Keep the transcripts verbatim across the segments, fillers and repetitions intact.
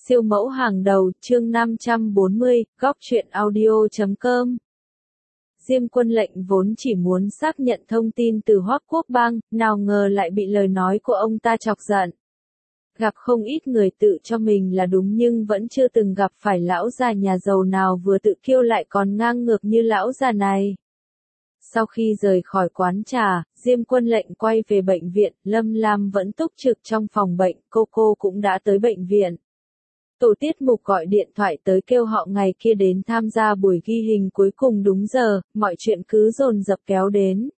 Siêu mẫu hàng đầu, chương năm trăm bốn mươi, góc truyện audio chấm com. Diêm Quân Lệnh vốn chỉ muốn xác nhận thông tin từ Hoắc Quốc Bang, nào ngờ lại bị lời nói của ông ta chọc giận. Gặp không ít người tự cho mình là đúng nhưng vẫn chưa từng gặp phải lão già nhà giàu nào vừa tự kiêu lại còn ngang ngược như lão già này. Sau khi rời khỏi quán trà, Diêm Quân Lệnh quay về bệnh viện, Lâm Lam vẫn túc trực trong phòng bệnh, cô cô cũng đã tới bệnh viện. Tổ tiết mục gọi điện thoại tới kêu họ ngày kia đến tham gia buổi ghi hình cuối cùng đúng giờ, mọi chuyện cứ dồn dập kéo đến.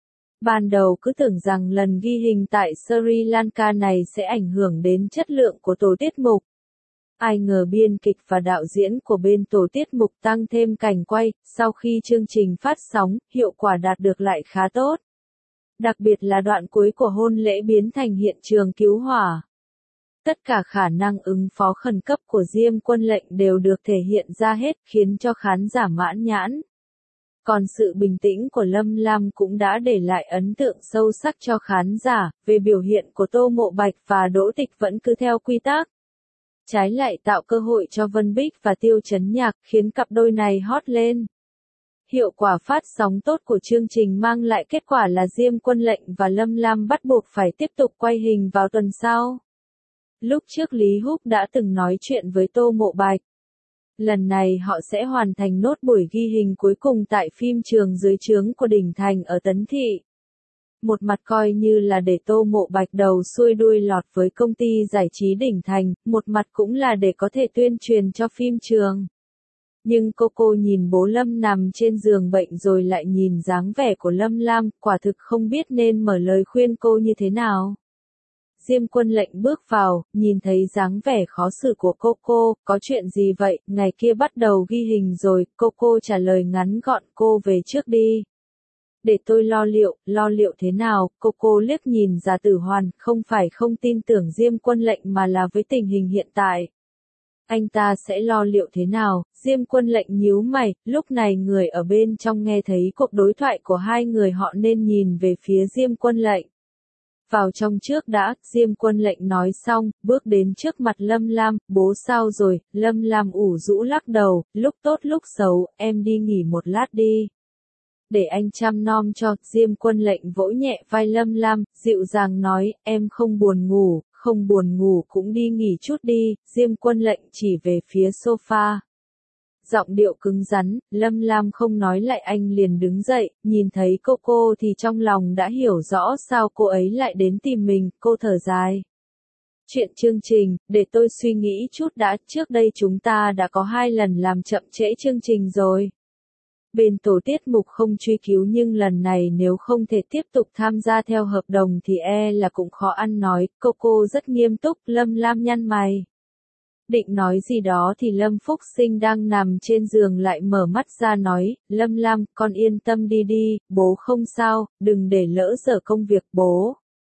Ban đầu cứ tưởng rằng lần ghi hình tại Sri Lanka này sẽ ảnh hưởng đến chất lượng của tổ tiết mục. Ai ngờ biên kịch và đạo diễn của bên tổ tiết mục tăng thêm cảnh quay, sau khi chương trình phát sóng, hiệu quả đạt được lại khá tốt. Đặc biệt là đoạn cuối của hôn lễ biến thành hiện trường cứu hỏa. Tất cả khả năng ứng phó khẩn cấp của Diêm Quân Lệnh đều được thể hiện ra hết khiến cho khán giả mãn nhãn. Còn sự bình tĩnh của Lâm Lam cũng đã để lại ấn tượng sâu sắc cho khán giả, về biểu hiện của Tô Mộ Bạch và Đỗ Tịch vẫn cứ theo quy tắc. Trái lại tạo cơ hội cho Vân Bích và Tiêu Chấn Nhạc khiến cặp đôi này hot lên. Hiệu quả phát sóng tốt của chương trình mang lại kết quả là Diêm Quân Lệnh và Lâm Lam bắt buộc phải tiếp tục quay hình vào tuần sau. Lúc trước Lý Húc đã từng nói chuyện với Tô Mộ Bạch. Lần này họ sẽ hoàn thành nốt buổi ghi hình cuối cùng tại phim trường dưới trướng của Đình Thành ở Tấn Thị. Một mặt coi như là để Tô Mộ Bạch đầu xuôi đuôi lọt với công ty giải trí Đình Thành, một mặt cũng là để có thể tuyên truyền cho phim trường. Nhưng cô cô nhìn bố Lâm nằm trên giường bệnh rồi lại nhìn dáng vẻ của Lâm Lam, quả thực không biết nên mở lời khuyên cô như thế nào. Diêm Quân Lệnh bước vào, nhìn thấy dáng vẻ khó xử của cô cô, có chuyện gì vậy, ngày kia bắt đầu ghi hình rồi, cô cô trả lời ngắn gọn, cô về trước đi. Để tôi lo liệu, lo liệu thế nào, cô cô liếc nhìn Giả Tử Hoàn, không phải không tin tưởng Diêm Quân Lệnh mà là với tình hình hiện tại. Anh ta sẽ lo liệu thế nào, Diêm Quân Lệnh nhíu mày, lúc này người ở bên trong nghe thấy cuộc đối thoại của hai người họ nên nhìn về phía Diêm Quân Lệnh. Vào trong trước đã, Diêm Quân Lệnh nói xong, bước đến trước mặt Lâm Lam, bố sao rồi, Lâm Lam ủ rũ lắc đầu, lúc tốt lúc xấu, em đi nghỉ một lát đi. Để anh chăm nom cho, Diêm Quân Lệnh vỗ nhẹ vai Lâm Lam, dịu dàng nói, em không buồn ngủ, không buồn ngủ cũng đi nghỉ chút đi, Diêm Quân Lệnh chỉ về phía sofa. Giọng điệu cứng rắn, Lâm Lam không nói lại anh liền đứng dậy, nhìn thấy cô cô thì trong lòng đã hiểu rõ sao cô ấy lại đến tìm mình, cô thở dài. Chuyện chương trình, để tôi suy nghĩ chút đã, trước đây chúng ta đã có hai lần làm chậm trễ chương trình rồi. Bên tổ tiết mục không truy cứu nhưng lần này nếu không thể tiếp tục tham gia theo hợp đồng thì e là cũng khó ăn nói, cô cô rất nghiêm túc, Lâm Lam nhăn mày. Định nói gì đó thì Lâm Phúc Sinh đang nằm trên giường lại mở mắt ra nói, Lâm Lam, con yên tâm đi đi, bố không sao, đừng để lỡ dở công việc bố.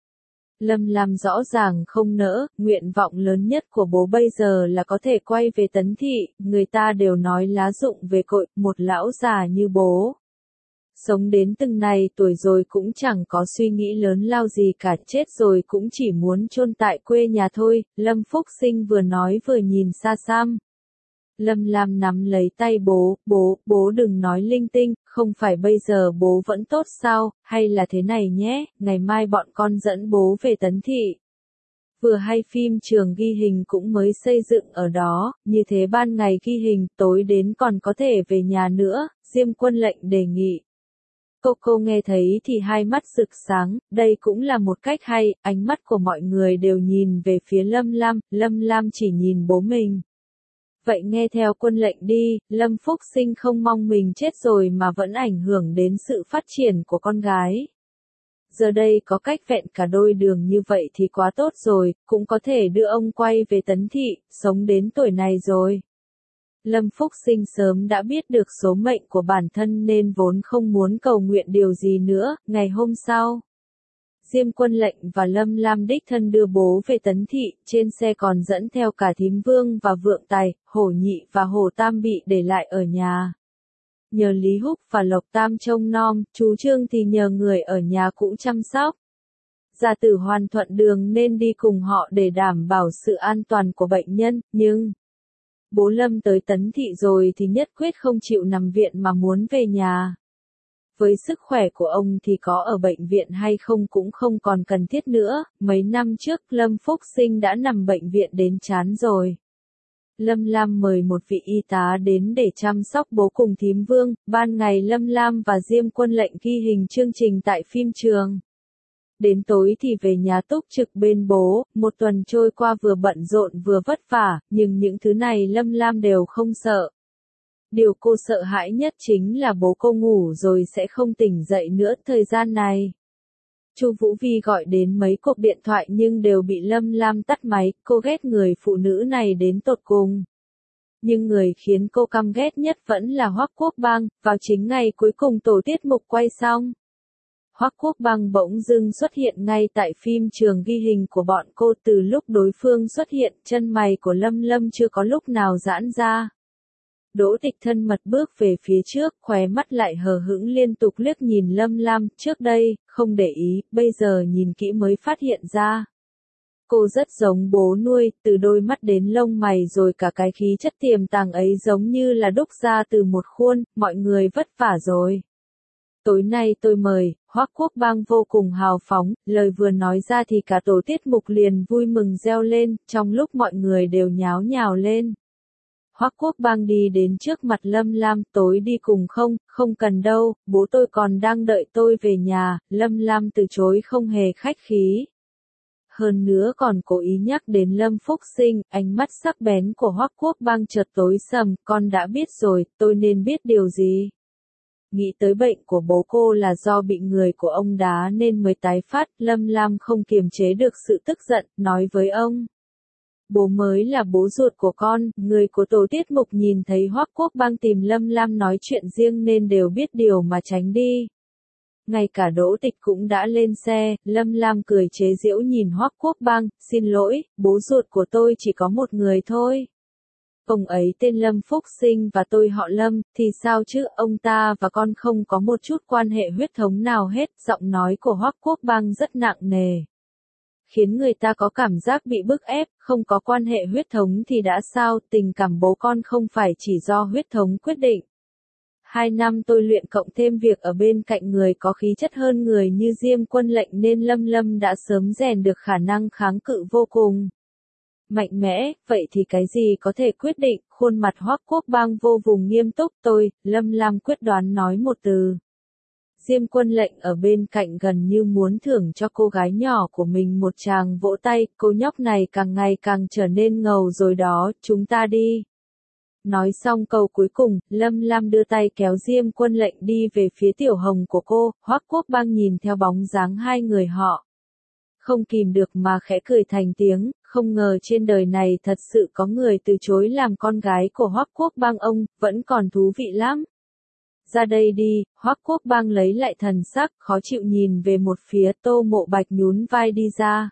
Lâm Lam rõ ràng không nỡ, nguyện vọng lớn nhất của bố bây giờ là có thể quay về Tấn Thị, người ta đều nói lá rụng về cội, một lão già như bố. Sống đến từng này tuổi rồi cũng chẳng có suy nghĩ lớn lao gì cả, chết rồi cũng chỉ muốn chôn tại quê nhà thôi, Lâm Phúc Sinh vừa nói vừa nhìn xa xăm. Lâm Lam nắm lấy tay bố, bố, bố đừng nói linh tinh, không phải bây giờ bố vẫn tốt sao, hay là thế này nhé, ngày mai bọn con dẫn bố về Tấn Thị. Vừa hay phim trường ghi hình cũng mới xây dựng ở đó, như thế ban ngày ghi hình, tối đến còn có thể về nhà nữa, Diêm Quân Lệnh đề nghị. Cô cô nghe thấy thì hai mắt rực sáng, đây cũng là một cách hay, ánh mắt của mọi người đều nhìn về phía Lâm Lam, Lâm Lam chỉ nhìn bố mình. Vậy nghe theo Quân Lệnh đi, Lâm Phúc Sinh không mong mình chết rồi mà vẫn ảnh hưởng đến sự phát triển của con gái. Giờ đây có cách vẹn cả đôi đường như vậy thì quá tốt rồi, cũng có thể đưa ông quay về Tấn Thị, sống đến tuổi này rồi. Lâm Phúc Sinh sớm đã biết được số mệnh của bản thân nên vốn không muốn cầu nguyện điều gì nữa, ngày hôm sau. Diêm Quân Lệnh và Lâm Lam đích thân đưa bố về Tấn Thị, trên xe còn dẫn theo cả Thím Vương và Vượng Tài, Hổ Nhị và Hổ Tam bị để lại ở nhà. Nhờ Lý Húc và Lộc Tam trông nom, chú Trương thì nhờ người ở nhà cũ chăm sóc. Gia Tử Hoàn thuận đường nên đi cùng họ để đảm bảo sự an toàn của bệnh nhân, nhưng bố Lâm tới Tấn Thị rồi thì nhất quyết không chịu nằm viện mà muốn về nhà. Với sức khỏe của ông thì có ở bệnh viện hay không cũng không còn cần thiết nữa, mấy năm trước Lâm Phúc Sinh đã nằm bệnh viện đến chán rồi. Lâm Lam mời một vị y tá đến để chăm sóc bố cùng thím Vương, ban ngày Lâm Lam và Diêm Quân Lệnh ghi hình chương trình tại phim trường. Đến tối thì về nhà túc trực bên bố, một tuần trôi qua vừa bận rộn vừa vất vả, nhưng những thứ này Lâm Lam đều không sợ. Điều cô sợ hãi nhất chính là bố cô ngủ rồi sẽ không tỉnh dậy nữa thời gian này. Chu Vũ Vi gọi đến mấy cuộc điện thoại nhưng đều bị Lâm Lam tắt máy, cô ghét người phụ nữ này đến tột cùng. Nhưng người khiến cô căm ghét nhất vẫn là Hoắc Quốc Bang, vào chính ngày cuối cùng tổ tiết mục quay xong. Hoắc Quốc Bang bỗng dưng xuất hiện ngay tại phim trường ghi hình của bọn cô, từ lúc đối phương xuất hiện, chân mày của Lâm Lâm chưa có lúc nào giãn ra. Đỗ Tịch thân mật bước về phía trước, khóe mắt lại hờ hững liên tục liếc nhìn Lâm Lam, trước đây, không để ý, bây giờ nhìn kỹ mới phát hiện ra. Cô rất giống bố nuôi, từ đôi mắt đến lông mày rồi cả cái khí chất tiềm tàng ấy giống như là đúc ra từ một khuôn, mọi người vất vả rồi. Tối nay tôi mời, Hoắc Quốc Bang vô cùng hào phóng, lời vừa nói ra thì cả tổ tiết mục liền vui mừng reo lên, trong lúc mọi người đều nháo nhào lên. Hoắc Quốc Bang đi đến trước mặt Lâm Lam, tối đi cùng không, không cần đâu, bố tôi còn đang đợi tôi về nhà, Lâm Lam từ chối không hề khách khí. Hơn nữa còn cố ý nhắc đến Lâm Phúc Sinh, ánh mắt sắc bén của Hoắc Quốc Bang chợt tối sầm, con đã biết rồi, tôi nên biết điều gì? Nghĩ tới bệnh của bố cô là do bị người của ông đá nên mới tái phát, Lâm Lam không kiềm chế được sự tức giận, nói với ông. Bố mới là bố ruột của con, người của tổ tiết mục nhìn thấy Hoắc Quốc Bang tìm Lâm Lam nói chuyện riêng nên đều biết điều mà tránh đi. Ngay cả Đỗ Tịch cũng đã lên xe, Lâm Lam cười chế giễu nhìn Hoắc Quốc Bang, xin lỗi, bố ruột của tôi chỉ có một người thôi. Ông ấy tên Lâm Phúc Sinh và tôi họ Lâm, thì sao chứ, ông ta và con không có một chút quan hệ huyết thống nào hết, giọng nói của Hoắc Quốc Bang rất nặng nề. Khiến người ta có cảm giác bị bức ép, không có quan hệ huyết thống thì đã sao, tình cảm bố con không phải chỉ do huyết thống quyết định. Hai năm tôi luyện cộng thêm việc ở bên cạnh người có khí chất hơn người như Diêm Quân Lệnh nên Lâm Lâm đã sớm rèn được khả năng kháng cự vô cùng mạnh mẽ, vậy thì cái gì có thể quyết định, khuôn mặt Hoắc Quốc Bang vô cùng nghiêm túc, tôi, Lâm Lam quyết đoán nói một từ. Diêm Quân Lệnh ở bên cạnh gần như muốn thưởng cho cô gái nhỏ của mình một tràng vỗ tay, cô nhóc này càng ngày càng trở nên ngầu rồi đó, chúng ta đi. Nói xong câu cuối cùng, Lâm Lam đưa tay kéo Diêm Quân Lệnh đi về phía Tiểu Hồng của cô, Hoắc Quốc Bang nhìn theo bóng dáng hai người họ. Không kìm được mà khẽ cười thành tiếng, không ngờ trên đời này thật sự có người từ chối làm con gái của Hoắc Quốc Bang, ông, vẫn còn thú vị lắm. Ra đây đi, Hoắc Quốc Bang lấy lại thần sắc, khó chịu nhìn về một phía, Tô Mộ Bạch nhún vai đi ra.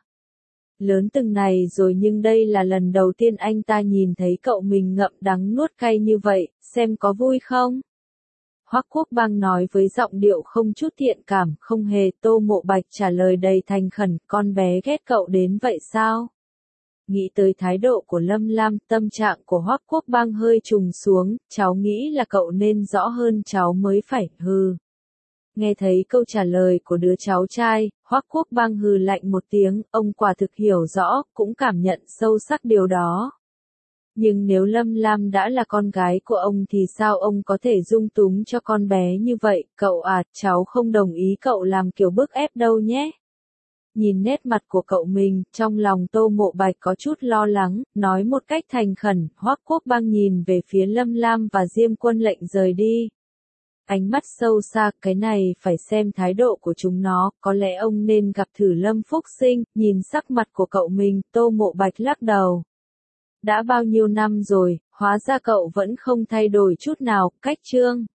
Lớn từng này rồi nhưng đây là lần đầu tiên anh ta nhìn thấy cậu mình ngậm đắng nuốt cay như vậy, xem có vui không? Hoắc Quốc Bang nói với giọng điệu không chút thiện cảm, không hề. Tô Mộ Bạch trả lời đầy thành khẩn, con bé ghét cậu đến vậy sao? Nghĩ tới thái độ của Lâm Lam, tâm trạng của Hoắc Quốc Bang hơi trùng xuống, cháu nghĩ là cậu nên rõ hơn cháu mới phải, hừ. Nghe thấy câu trả lời của đứa cháu trai, Hoắc Quốc Bang hừ lạnh một tiếng, ông quả thực hiểu rõ, cũng cảm nhận sâu sắc điều đó. Nhưng nếu Lâm Lam đã là con gái của ông thì sao ông có thể dung túng cho con bé như vậy, cậu à, cháu không đồng ý cậu làm kiểu bức ép đâu nhé. Nhìn nét mặt của cậu mình, trong lòng Tô Mộ Bạch có chút lo lắng, nói một cách thành khẩn, Hoắc Quốc Bang nhìn về phía Lâm Lam và Diêm Quân Lệnh rời đi. Ánh mắt sâu xa, cái này phải xem thái độ của chúng nó, có lẽ ông nên gặp thử Lâm Phúc Sinh, nhìn sắc mặt của cậu mình, Tô Mộ Bạch lắc đầu. Đã bao nhiêu năm rồi, hóa ra cậu vẫn không thay đổi chút nào, cách chương.